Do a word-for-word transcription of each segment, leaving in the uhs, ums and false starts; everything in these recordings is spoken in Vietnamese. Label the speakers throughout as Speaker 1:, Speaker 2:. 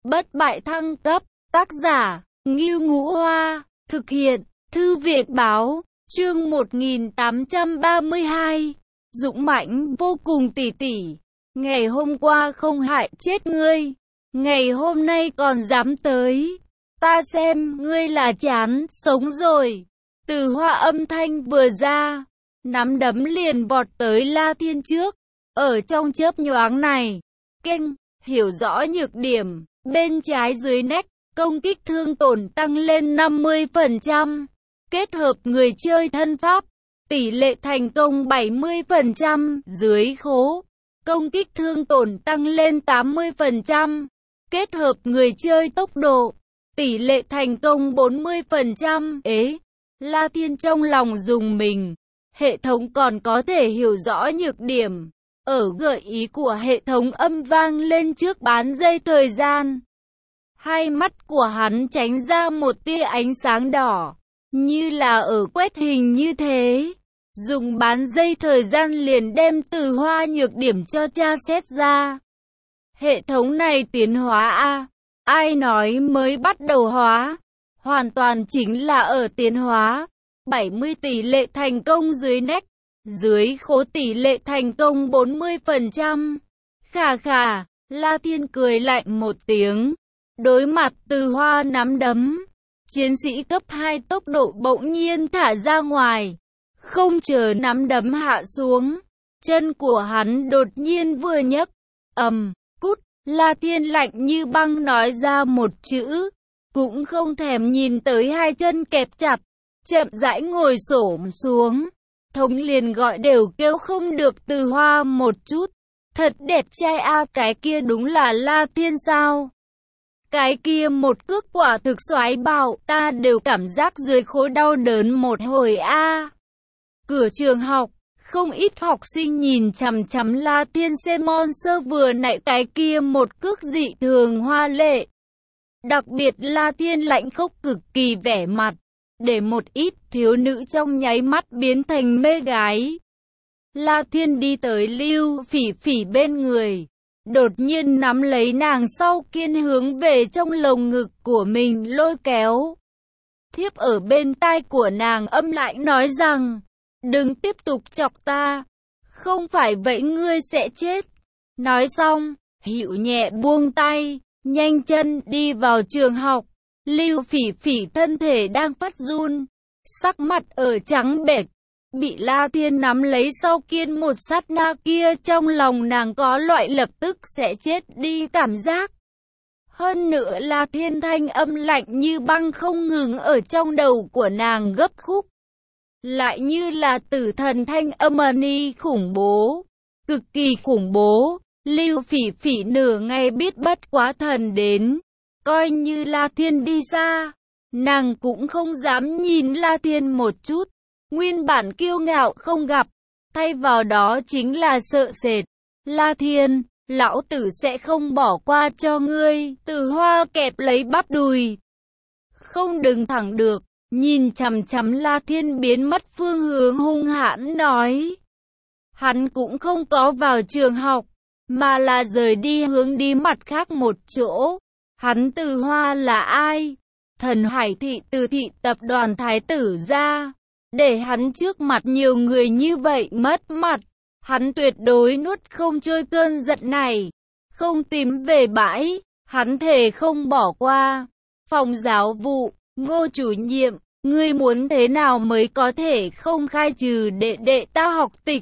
Speaker 1: Bất bại thăng cấp, tác giả, Ngưu Ngũ Hoa, thực hiện, Thư viện báo, chương một nghìn tám trăm ba mươi hai, dũng mãnh vô cùng tỷ tỷ. Ngày hôm qua không hại chết ngươi, ngày hôm nay còn dám tới, ta xem ngươi là chán sống rồi. Từ Hoa âm thanh vừa ra, nắm đấm liền vọt tới La Thiên trước. Ở trong chớp nhoáng này, kênh, hiểu rõ nhược điểm, bên trái dưới nách, công kích thương tổn tăng lên năm mươi phần trăm. Kết hợp người chơi thân pháp, tỷ lệ thành công bảy mươi phần trăm, dưới khố, công kích thương tổn tăng lên tám mươi phần trăm. Kết hợp người chơi tốc độ, tỷ lệ thành công bốn mươi phần trăm. Ế, La Thiên trong lòng dùng mình, hệ thống còn có thể hiểu rõ nhược điểm. Ở gợi ý của hệ thống âm vang lên trước bán dây thời gian. Hai mắt của hắn tránh ra một tia ánh sáng đỏ, như là ở quét hình như thế. Dùng bán dây thời gian liền đem Từ Hoa nhược điểm cho tra xét ra. Hệ thống này tiến hóa a, ai nói mới bắt đầu hóa, hoàn toàn chính là ở tiến hóa. bảy mươi tỷ lệ thành công dưới nách, dưới khố tỷ lệ thành công bốn mươi phần trăm. Khà khà, La Thiên cười lạnh một tiếng. Đối mặt Từ Hoa nắm đấm, chiến sĩ cấp hai tốc độ bỗng nhiên thả ra ngoài. Không chờ nắm đấm hạ xuống, chân của hắn đột nhiên vừa nhấc. Ầm, cút, La Thiên lạnh như băng nói ra một chữ, cũng không thèm nhìn tới hai chân kẹp chặt, chậm rãi ngồi xổm xuống. Thống liền gọi đều kêu không được Từ Hoa một chút. Thật đẹp trai a, cái kia đúng là La Thiên sao? Cái kia một cước quả thực xoái bạo, ta đều cảm giác dưới khối đau đớn một hồi a. Cửa trường học, không ít học sinh nhìn chằm chằm La Thiên xem monster vừa nãy cái kia một cước dị thường hoa lệ. Đặc biệt La Thiên lạnh khốc cực kỳ vẻ mặt, để một ít thiếu nữ trong nháy mắt biến thành mê gái. La Thiên đi tới Lưu Phỉ Phỉ bên người, đột nhiên nắm lấy nàng sau kiên hướng về trong lồng ngực của mình lôi kéo. Thiếp ở bên tai của nàng âm lại nói rằng, đừng tiếp tục chọc ta, không phải vậy ngươi sẽ chết. Nói xong, hữu nhẹ buông tay, nhanh chân đi vào trường học. Lưu Phỉ Phỉ thân thể đang phát run, sắc mặt ở trắng bệch, bị La Thiên nắm lấy sau kiên một sát na kia, trong lòng nàng có loại lập tức sẽ chết đi cảm giác. Hơn nữa La Thiên thanh âm lạnh như băng không ngừng ở trong đầu của nàng gấp khúc, lại như là tử thần thanh âm ni khủng bố, cực kỳ khủng bố. Lưu Phỉ Phỉ nửa ngày biết bất quá thần đến. Coi như La Thiên đi xa, nàng cũng không dám nhìn La Thiên một chút. Nguyên bản kiêu ngạo không gặp, thay vào đó chính là sợ sệt. La Thiên, lão tử sẽ không bỏ qua cho ngươi. Từ Hoa kẹp lấy bắp đùi, không đứng thẳng được, nhìn chằm chằm La Thiên biến mất phương hướng hung hãn nói. Hắn cũng không có vào trường học, mà là rời đi hướng đi mặt khác một chỗ. Hắn Từ Hoa là ai? Thần Hải thị từ thị tập đoàn thái tử ra, để hắn trước mặt nhiều người như vậy mất mặt. Hắn tuyệt đối nuốt không trôi cơn giận này, không tìm về bãi, hắn thề không bỏ qua. Phòng giáo vụ, Ngô chủ nhiệm, ngươi muốn thế nào mới có thể không khai trừ đệ đệ ta học tịch?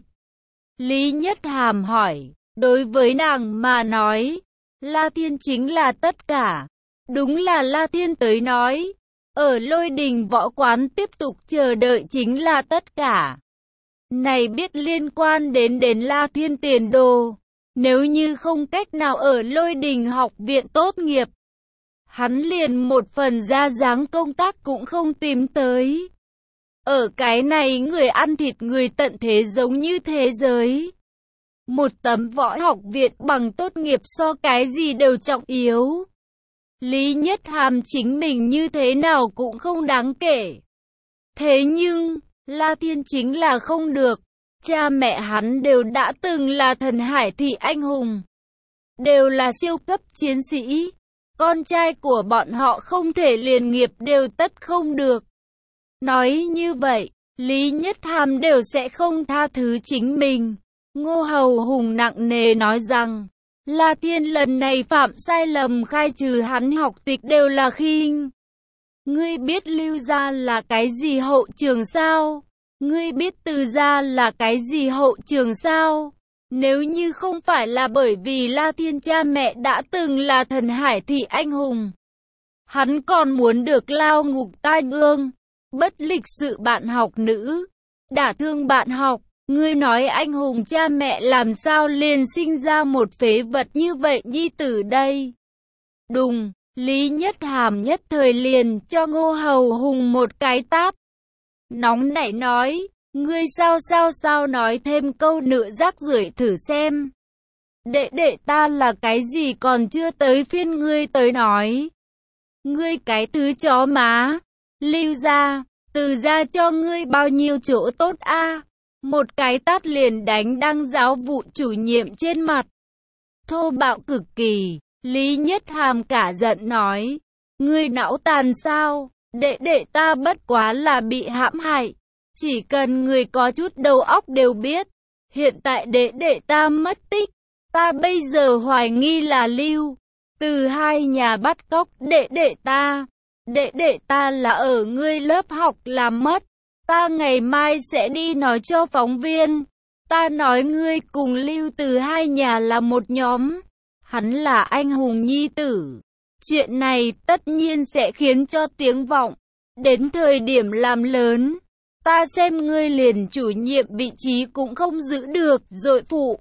Speaker 1: Lý Nhất Hàm hỏi. Đối với nàng mà nói, La Thiên chính là tất cả. Đúng là La Thiên tới nói, ở Lôi Đình võ quán tiếp tục chờ đợi chính là tất cả. Này biết liên quan đến đến La Thiên tiền đồ, nếu như không cách nào ở Lôi Đình học viện tốt nghiệp, hắn liền một phần ra dáng công tác cũng không tìm tới. Ở cái này người ăn thịt người tận thế giống như thế giới. Một tấm võ học viện bằng tốt nghiệp so cái gì đều trọng yếu. Lý Nhất Hàm chính mình như thế nào cũng không đáng kể. Thế nhưng, La Thiên chính là không được. Cha mẹ hắn đều đã từng là thần hải thị anh hùng, đều là siêu cấp chiến sĩ. con trai của bọn họ không thể liền nghiệp đều tất không được. Nói như vậy, Lý Nhất Hàm đều sẽ không tha thứ chính mình. Ngô Hầu Hùng nặng nề nói rằng, La Thiên lần này phạm sai lầm khai trừ hắn học tịch đều là khinh. Ngươi biết Lưu gia là cái gì hậu trường sao? Ngươi biết Từ gia là cái gì hậu trường sao? Nếu như không phải là bởi vì La Thiên cha mẹ đã từng là thần hải thị anh hùng, hắn còn muốn được lao ngục tai ương. Bất lịch sự bạn học nữ, đả thương bạn học, ngươi nói anh hùng cha mẹ làm sao liền sinh ra một phế vật như vậy nhi tử đây? Đùng, Lý Nhất Hàm nhất thời liền cho Ngô Hầu Hùng một cái tát. Nóng nảy nói, ngươi sao sao sao nói thêm câu nữa rác rưởi thử xem. Đệ đệ ta là cái gì còn chưa tới phiên ngươi tới nói. Ngươi cái thứ chó má. Lưu gia, Từ gia cho ngươi bao nhiêu chỗ tốt a? À? Một cái tát liền đánh đăng giáo vụ chủ nhiệm trên mặt. Thô bạo cực kỳ, Lý Nhất Hàm cả giận nói, ngươi não tàn sao? Đệ đệ ta bất quá là bị hãm hại, chỉ cần người có chút đầu óc đều biết. Hiện tại đệ đệ ta mất tích, ta bây giờ hoài nghi là Lưu Từ hai nhà bắt cóc đệ đệ ta. Đệ đệ ta là ở ngươi lớp học làm mất. Ta ngày mai sẽ đi nói cho phóng viên. Ta nói ngươi cùng Lưu Từ hai nhà là một nhóm. Hắn là anh hùng nhi tử. Chuyện này tất nhiên sẽ khiến cho tiếng vọng. Đến thời điểm làm lớn, ta xem ngươi liền chủ nhiệm vị trí cũng không giữ được rồi phụ.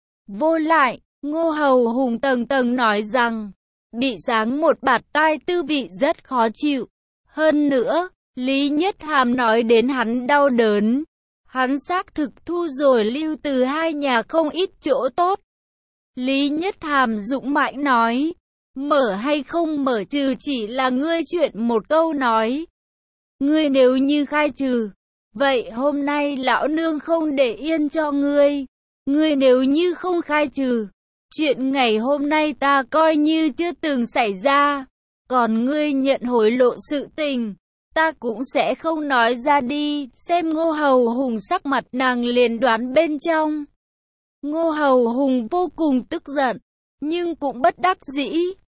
Speaker 1: Vô lại, Ngô Hầu Hùng tầng tầng nói rằng, bị giáng một bạt tai tư vị rất khó chịu. Hơn nữa, Lý Nhất Hàm nói đến hắn đau đớn. Hắn xác thực thu rồi Lưu Từ hai nhà không ít chỗ tốt. Lý Nhất Hàm dũng mãnh nói, mở hay không mở trừ chỉ là ngươi chuyện một câu nói. Ngươi nếu như khai trừ, vậy hôm nay lão nương không để yên cho ngươi. Ngươi nếu như không khai trừ, chuyện ngày hôm nay ta coi như chưa từng xảy ra. Còn ngươi nhận hối lộ sự tình, ta cũng sẽ không nói ra đi. Xem Ngô Hầu Hùng sắc mặt nàng liền đoán bên trong. Ngô Hầu Hùng vô cùng tức giận, nhưng cũng bất đắc dĩ.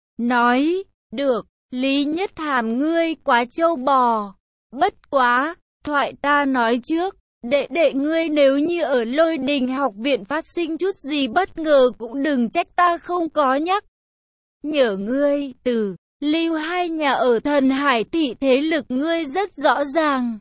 Speaker 1: Nói, được, Lý Nhất Hàm ngươi quá trâu bò. Bất quá, thoại ta nói trước, đệ đệ ngươi nếu như ở Lôi Đình học viện phát sinh chút gì bất ngờ cũng đừng trách ta không có nhắc nhở ngươi. Từ Lưu hai nhà ở Thần Hải thị thế lực ngươi rất rõ ràng.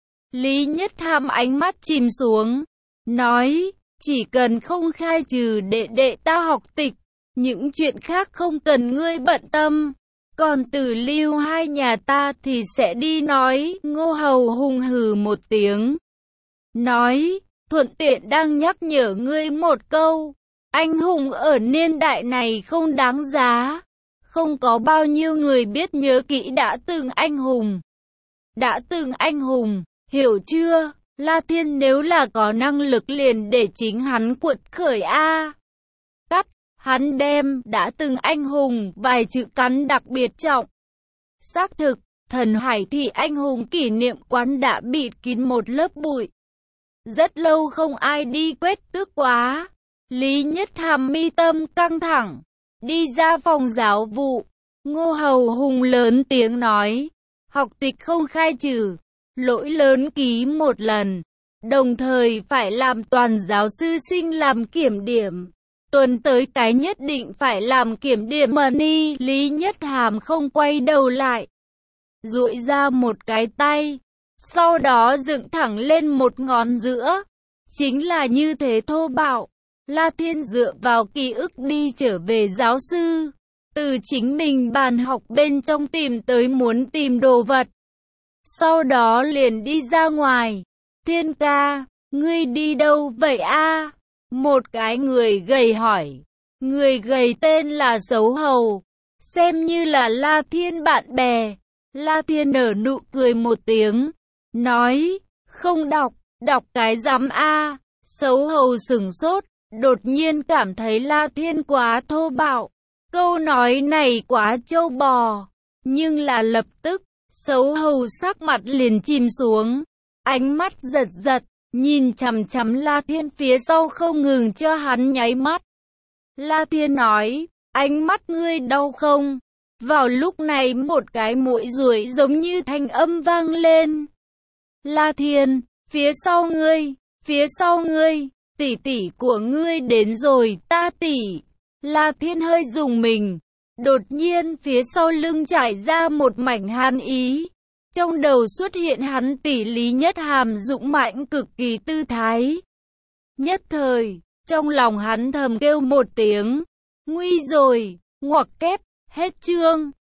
Speaker 1: Lý Nhất Hàm ánh mắt chìm xuống, nói, chỉ cần không khai trừ đệ đệ ta học tịch, những chuyện khác không cần ngươi bận tâm. Còn Từ Lưu hai nhà ta thì sẽ đi nói. Ngô Hầu Hùng hừ một tiếng, nói, thuận tiện đang nhắc nhở ngươi một câu, anh hùng ở niên đại này không đáng giá. Không có bao nhiêu người biết nhớ kỹ đã từng anh hùng. Đã từng anh hùng, hiểu chưa? La Thiên nếu là có năng lực liền để chính hắn quật khởi a. Cắt, hắn đem đã từng anh hùng vài chữ cắn đặc biệt trọng. Xác thực, Thần Hải thị anh hùng kỷ niệm quán đã bịt kín một lớp bụi. Rất lâu không ai đi quét tước quá. Lý Nhất Hàm mi tâm căng thẳng, đi ra phòng giáo vụ. Ngô Hầu Hùng lớn tiếng nói, học tịch không khai trừ, lỗi lớn ký một lần, đồng thời phải làm toàn giáo sư sinh làm kiểm điểm. Tuần tới cái nhất định phải làm kiểm điểm mà ni. Lý Nhất Hàm không quay đầu lại, duỗi ra một cái tay, sau đó dựng thẳng lên một ngón giữa. Chính là như thế thô bạo. La Thiên dựa vào ký ức đi trở về giáo sư, từ chính mình bàn học bên trong tìm tới muốn tìm đồ vật. Sau đó liền đi ra ngoài. Thiên ca, ngươi đi đâu vậy a? Một cái người gầy hỏi. Người gầy tên là Dấu Hầu, xem như là La Thiên bạn bè. La Thiên nở nụ cười một tiếng, nói, không đọc, đọc cái rắm a. Dấu Hầu sửng sốt, đột nhiên cảm thấy La Thiên quá thô bạo. Câu nói này quá trâu bò, nhưng là lập tức, xấu hầu sắc mặt liền chìm xuống, ánh mắt giật giật, nhìn chằm chằm La Thiên phía sau không ngừng cho hắn nháy mắt. La Thiên nói, ánh mắt ngươi đau không? Vào lúc này một cái mũi ruồi giống như thanh âm vang lên. La Thiên, phía sau ngươi, phía sau ngươi, tỷ tỷ của ngươi đến rồi, ta tỷ. La Thiên hơi rùng mình, đột nhiên phía sau lưng trải ra một mảnh hàn ý. Trong đầu xuất hiện hắn tỷ Lý Nhất Hàm dũng mãnh cực kỳ tư thái. Nhất thời, trong lòng hắn thầm kêu một tiếng, nguy rồi, ngoặc kép, hết chương.